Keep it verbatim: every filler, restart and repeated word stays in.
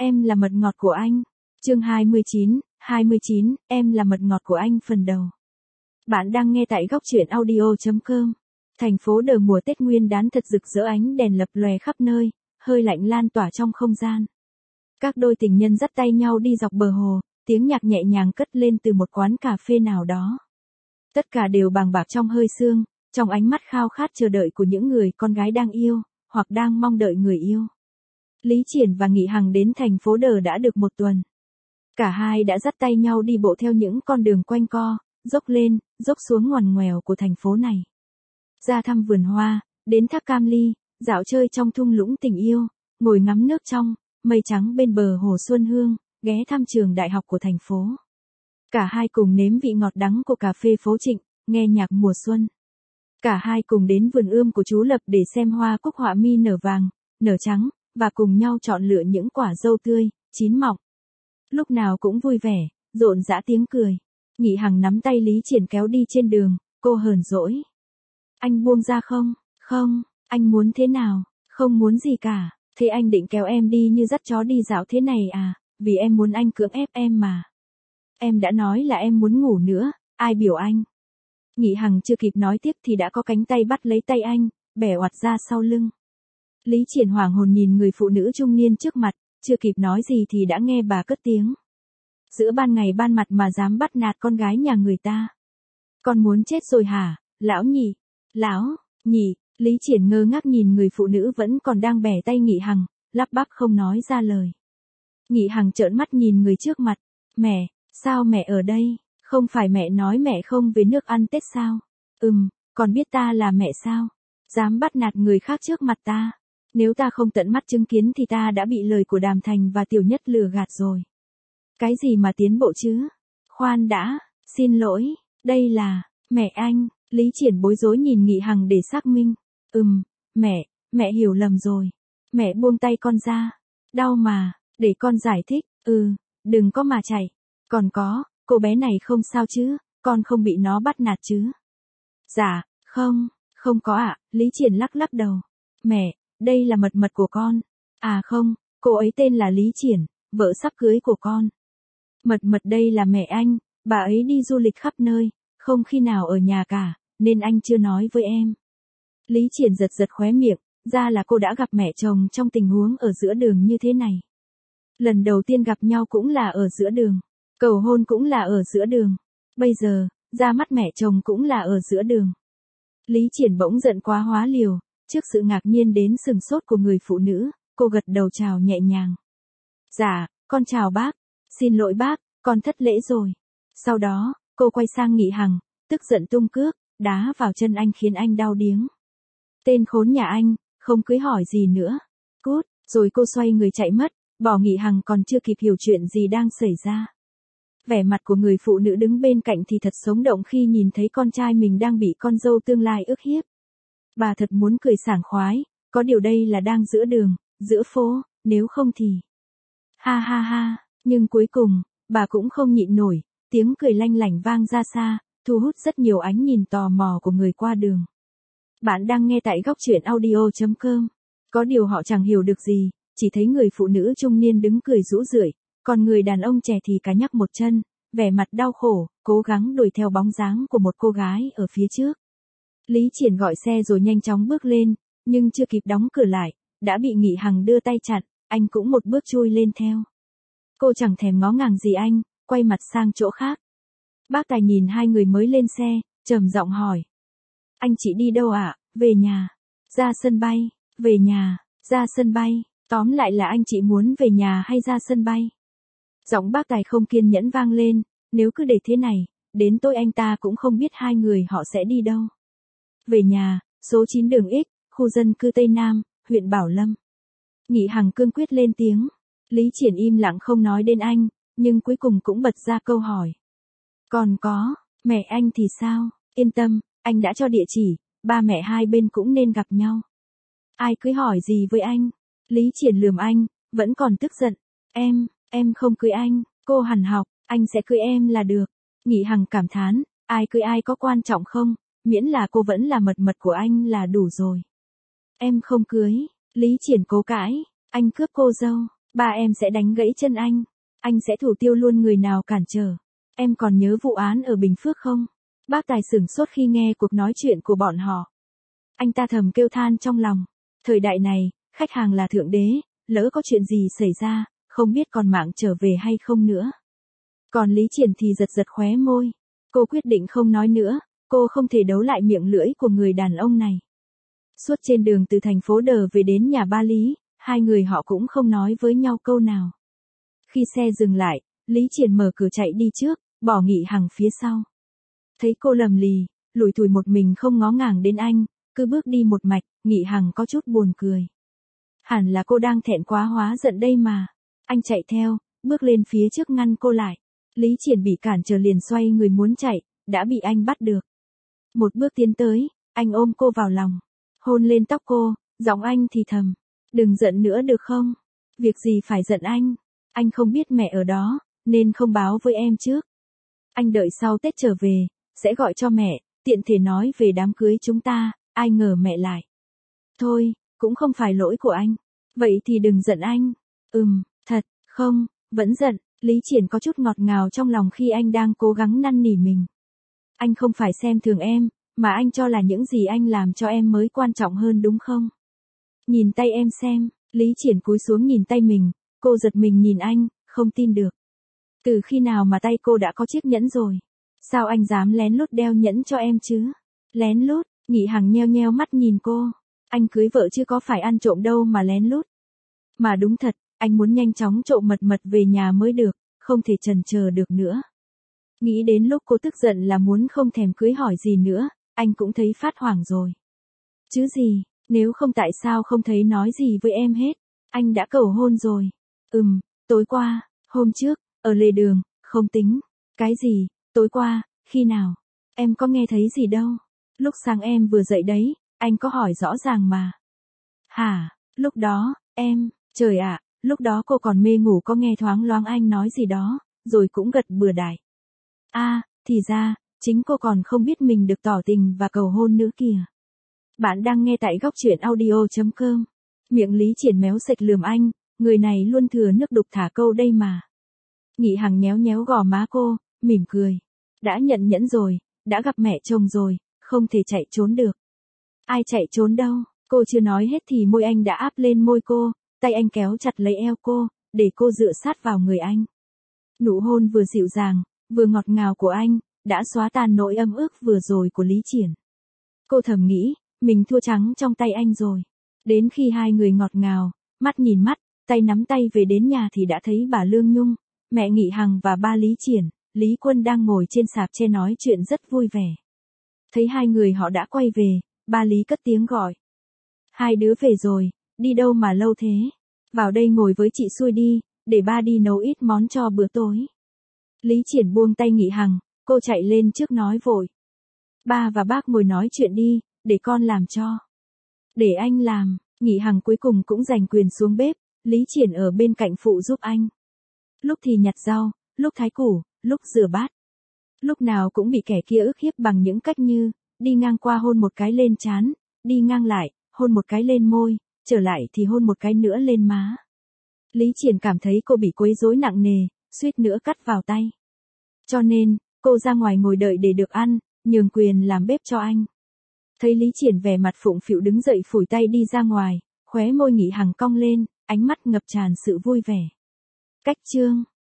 Em là mật ngọt của anh. Chương hai mươi chín, hai mươi chín, em là mật ngọt của anh phần đầu. Bạn đang nghe tại góc truyện audio chấm com. Thành phố Đờ mùa Tết Nguyên đán thật rực rỡ, ánh đèn lập lòe khắp nơi, hơi lạnh lan tỏa trong không gian. Các đôi tình nhân dắt tay nhau đi dọc bờ hồ, tiếng nhạc nhẹ nhàng cất lên từ một quán cà phê nào đó. Tất cả đều bàng bạc trong hơi sương, trong ánh mắt khao khát chờ đợi của những người con gái đang yêu, hoặc đang mong đợi người yêu. Lý Triển và Nghị Hằng đến thành phố Đờ đã được một tuần. Cả hai đã dắt tay nhau đi bộ theo những con đường quanh co, dốc lên, dốc xuống ngoằn ngoèo của thành phố này. Ra thăm vườn hoa, đến thác Cam Ly, dạo chơi trong thung lũng tình yêu, ngồi ngắm nước trong, mây trắng bên bờ hồ Xuân Hương, ghé thăm trường đại học của thành phố. Cả hai cùng nếm vị ngọt đắng của cà phê phố Trịnh, nghe nhạc mùa xuân. Cả hai cùng đến vườn ươm của chú Lập để xem hoa cúc họa mi nở vàng, nở trắng, và cùng nhau chọn lựa những quả dâu tươi, chín mọng. Lúc nào cũng vui vẻ, rộn rã tiếng cười. Nghị Hằng nắm tay Lý Triển kéo đi trên đường, cô hờn dỗi. Anh buông ra không? Không, anh muốn thế nào? Không muốn gì cả. Thế anh định kéo em đi như dắt chó đi dạo thế này à? Vì em muốn anh cưỡng ép em mà. Em đã nói là em muốn ngủ nữa, ai biểu anh? Nghị Hằng chưa kịp nói tiếp thì đã có cánh tay bắt lấy tay anh, bẻ oặt ra sau lưng. Lý Triển hoảng hồn nhìn người phụ nữ trung niên trước mặt, chưa kịp nói gì thì đã nghe bà cất tiếng. Giữa ban ngày ban mặt mà dám bắt nạt con gái nhà người ta. Con muốn chết rồi hả, lão nhị? Lão, nhị, Lý Triển ngơ ngác nhìn người phụ nữ vẫn còn đang bẻ tay Nghị Hằng, lắp bắp không nói ra lời. Nghị Hằng trợn mắt nhìn người trước mặt. Mẹ, sao mẹ ở đây? Không phải mẹ nói mẹ không về nước ăn Tết sao? Ừm, con biết ta là mẹ sao? Dám bắt nạt người khác trước mặt ta. Nếu ta không tận mắt chứng kiến thì ta đã bị lời của Đàm Thành và Tiểu Nhất lừa gạt rồi. Cái gì mà tiến bộ chứ? Khoan đã, xin lỗi, đây là, mẹ anh. Lý Triển bối rối nhìn Nghị Hằng để xác minh. Ừm, mẹ, mẹ hiểu lầm rồi. Mẹ buông tay con ra. Đau mà, để con giải thích. Ừ, đừng có mà chạy. Còn có, cô bé này không sao chứ, con không bị nó bắt nạt chứ? Dạ, không, không có ạ. Lý Triển lắc lắc đầu. Mẹ, đây là mật mật của con. À không, cô ấy tên là Lý Triển, vợ sắp cưới của con. Mật mật đây là mẹ anh, bà ấy đi du lịch khắp nơi, không khi nào ở nhà cả, nên anh chưa nói với em. Lý Triển giật giật khóe miệng, ra là cô đã gặp mẹ chồng trong tình huống ở giữa đường như thế này. Lần đầu tiên gặp nhau cũng là ở giữa đường, cầu hôn cũng là ở giữa đường, bây giờ, ra mắt mẹ chồng cũng là ở giữa đường. Lý Triển bỗng giận quá hóa liều, trước sự ngạc nhiên đến sừng sốt của người phụ nữ, cô gật đầu chào nhẹ nhàng. Dạ, con chào bác, xin lỗi bác, con thất lễ rồi. Sau đó, cô quay sang Nghị Hằng, tức giận tung cước, đá vào chân anh khiến anh đau điếng. Tên khốn nhà anh, không cưới hỏi gì nữa. Cút, rồi cô xoay người chạy mất, bỏ Nghị Hằng còn chưa kịp hiểu chuyện gì đang xảy ra. Vẻ mặt của người phụ nữ đứng bên cạnh thì thật sống động khi nhìn thấy con trai mình đang bị con dâu tương lai ức hiếp. Bà thật muốn cười sảng khoái, có điều đây là đang giữa đường, giữa phố, nếu không thì... Ha ha ha, nhưng cuối cùng, bà cũng không nhịn nổi, tiếng cười lanh lảnh vang ra xa, thu hút rất nhiều ánh nhìn tò mò của người qua đường. Bạn đang nghe tại góc truyện audio chấm com. Có điều họ chẳng hiểu được gì, chỉ thấy người phụ nữ trung niên đứng cười rũ rượi, còn người đàn ông trẻ thì cá nhắc một chân, vẻ mặt đau khổ, cố gắng đuổi theo bóng dáng của một cô gái ở phía trước. Lý Triển gọi xe rồi nhanh chóng bước lên, nhưng chưa kịp đóng cửa lại, đã bị Nghị Hằng đưa tay chặn, anh cũng một bước chui lên theo. Cô chẳng thèm ngó ngàng gì anh, quay mặt sang chỗ khác. Bác Tài nhìn hai người mới lên xe, trầm giọng hỏi. Anh chị đi đâu ạ? À? Về nhà. Ra sân bay. Về nhà. Ra sân bay. Tóm lại là anh chị muốn về nhà hay ra sân bay? Giọng bác Tài không kiên nhẫn vang lên, nếu cứ để thế này, đến tối anh ta cũng không biết hai người họ sẽ đi đâu. Về nhà, số chín đường X, khu dân cư Tây Nam, huyện Bảo Lâm. Nghị Hằng cương quyết lên tiếng. Lý Triển im lặng không nói đến anh, nhưng cuối cùng cũng bật ra câu hỏi. Còn có, mẹ anh thì sao? Yên tâm, anh đã cho địa chỉ, ba mẹ hai bên cũng nên gặp nhau. Ai cưới hỏi gì với anh? Lý Triển lườm anh, vẫn còn tức giận. Em, em không cưới anh, cô hằn học, anh sẽ cưới em là được. Nghị Hằng cảm thán, ai cưới ai có quan trọng không, miễn là cô vẫn là mật mật của anh là đủ rồi. Em không cưới, Lý Triển cố cãi, anh cướp cô dâu, Ba em sẽ đánh gãy chân anh. Anh sẽ thủ tiêu luôn người nào cản trở. Em còn nhớ vụ án ở Bình Phước không? Bác Tài sửng sốt khi nghe cuộc nói chuyện của bọn họ. Anh ta thầm kêu than trong lòng. Thời đại này, khách hàng là thượng đế, lỡ có chuyện gì xảy ra, không biết còn mạng trở về hay không nữa. Còn Lý Triển thì giật giật khóe môi. Cô quyết định không nói nữa, cô không thể đấu lại miệng lưỡi của người đàn ông này. Suốt trên đường từ thành phố Đờ về đến nhà ba Lý, hai người họ cũng không nói với nhau câu nào. Khi xe dừng lại, Lý Triển mở cửa chạy đi trước, bỏ Nghị Hằng phía sau. Thấy cô lầm lì, lủi thủi một mình không ngó ngàng đến anh, cứ bước đi một mạch, Nghị Hằng có chút buồn cười. Hẳn là cô đang thẹn quá hóa giận đây mà. Anh chạy theo, bước lên phía trước ngăn cô lại. Lý Triển bị cản trở liền xoay người muốn chạy, đã bị anh bắt được. Một bước tiến tới, anh ôm cô vào lòng, hôn lên tóc cô, giọng anh thì thầm. Đừng giận nữa được không? Việc gì phải giận anh? Anh không biết mẹ ở đó, nên không báo với em trước. Anh đợi sau Tết trở về, sẽ gọi cho mẹ, tiện thể nói về đám cưới chúng ta, ai ngờ mẹ lại. Thôi, cũng không phải lỗi của anh. Vậy thì đừng giận anh. Ừm, thật, không, vẫn giận. Lý Triển có chút ngọt ngào trong lòng khi anh đang cố gắng năn nỉ mình. Anh không phải xem thường em, mà anh cho là những gì anh làm cho em mới quan trọng hơn đúng không? Nhìn tay em xem, Lý Triển cúi xuống nhìn tay mình, cô giật mình nhìn anh, không tin được. Từ khi nào mà tay cô đã có chiếc nhẫn rồi? Sao anh dám lén lút đeo nhẫn cho em chứ? Lén lút, Nghị Hằng nheo nheo mắt nhìn cô. Anh cưới vợ chứ có phải ăn trộm đâu mà lén lút. Mà đúng thật, anh muốn nhanh chóng trộm mật mật về nhà mới được, không thể chần chờ được nữa. Nghĩ đến lúc cô tức giận là muốn không thèm cưới hỏi gì nữa, anh cũng thấy phát hoảng rồi. Chứ gì, nếu không tại sao không thấy nói gì với em hết, anh đã cầu hôn rồi. Ừm, tối qua, hôm trước, ở lề đường, không tính. Cái gì, tối qua, khi nào, em có nghe thấy gì đâu. Lúc sáng em vừa dậy đấy, anh có hỏi rõ ràng mà. Hả, lúc đó, em, trời ạ, lúc đó cô còn mê ngủ có nghe thoáng loáng anh nói gì đó, rồi cũng gật bừa đại. À, thì ra, chính cô còn không biết mình được tỏ tình và cầu hôn nữa kìa. Bạn đang nghe tại góc truyện audio chấm com. Miệng Lý Triển méo sạch lườm anh, người này luôn thừa nước đục thả câu đây mà. Nghị Hằng nhéo nhéo gò má cô, mỉm cười. Đã nhận nhẫn rồi, đã gặp mẹ chồng rồi, không thể chạy trốn được. Ai chạy trốn đâu, cô chưa nói hết thì môi anh đã áp lên môi cô, tay anh kéo chặt lấy eo cô, để cô dựa sát vào người anh. Nụ hôn vừa dịu dàng, vừa ngọt ngào của anh, đã xóa tan nỗi âm ức vừa rồi của Lý Triển. Cô thầm nghĩ, mình thua trắng trong tay anh rồi. Đến khi hai người ngọt ngào, mắt nhìn mắt, tay nắm tay về đến nhà thì đã thấy bà Lương Nhung, mẹ Nghị Hằng và ba Lý Triển, Lý Quân đang ngồi trên sạp tre nói chuyện rất vui vẻ. Thấy hai người họ đã quay về, ba Lý cất tiếng gọi. Hai đứa về rồi, đi đâu mà lâu thế? Vào đây ngồi với chị Xui đi, để ba đi nấu ít món cho bữa tối. Lý Triển buông tay Nghị Hằng, cô chạy lên trước nói vội. Ba và bác ngồi nói chuyện đi, để con làm cho. Để anh làm, Nghị Hằng cuối cùng cũng giành quyền xuống bếp, Lý Triển ở bên cạnh phụ giúp anh. Lúc thì nhặt rau, lúc thái củ, lúc rửa bát. Lúc nào cũng bị kẻ kia ức hiếp bằng những cách như, đi ngang qua hôn một cái lên trán, đi ngang lại, hôn một cái lên môi, trở lại thì hôn một cái nữa lên má. Lý Triển cảm thấy cô bị quấy rối nặng nề, suýt nữa cắt vào tay. Cho nên, cô ra ngoài ngồi đợi để được ăn, nhường quyền làm bếp cho anh. Thấy Lý Triển vẻ mặt phụng phịu đứng dậy phủi tay đi ra ngoài, khóe môi Nghị Hằng cong lên, ánh mắt ngập tràn sự vui vẻ. Cách chương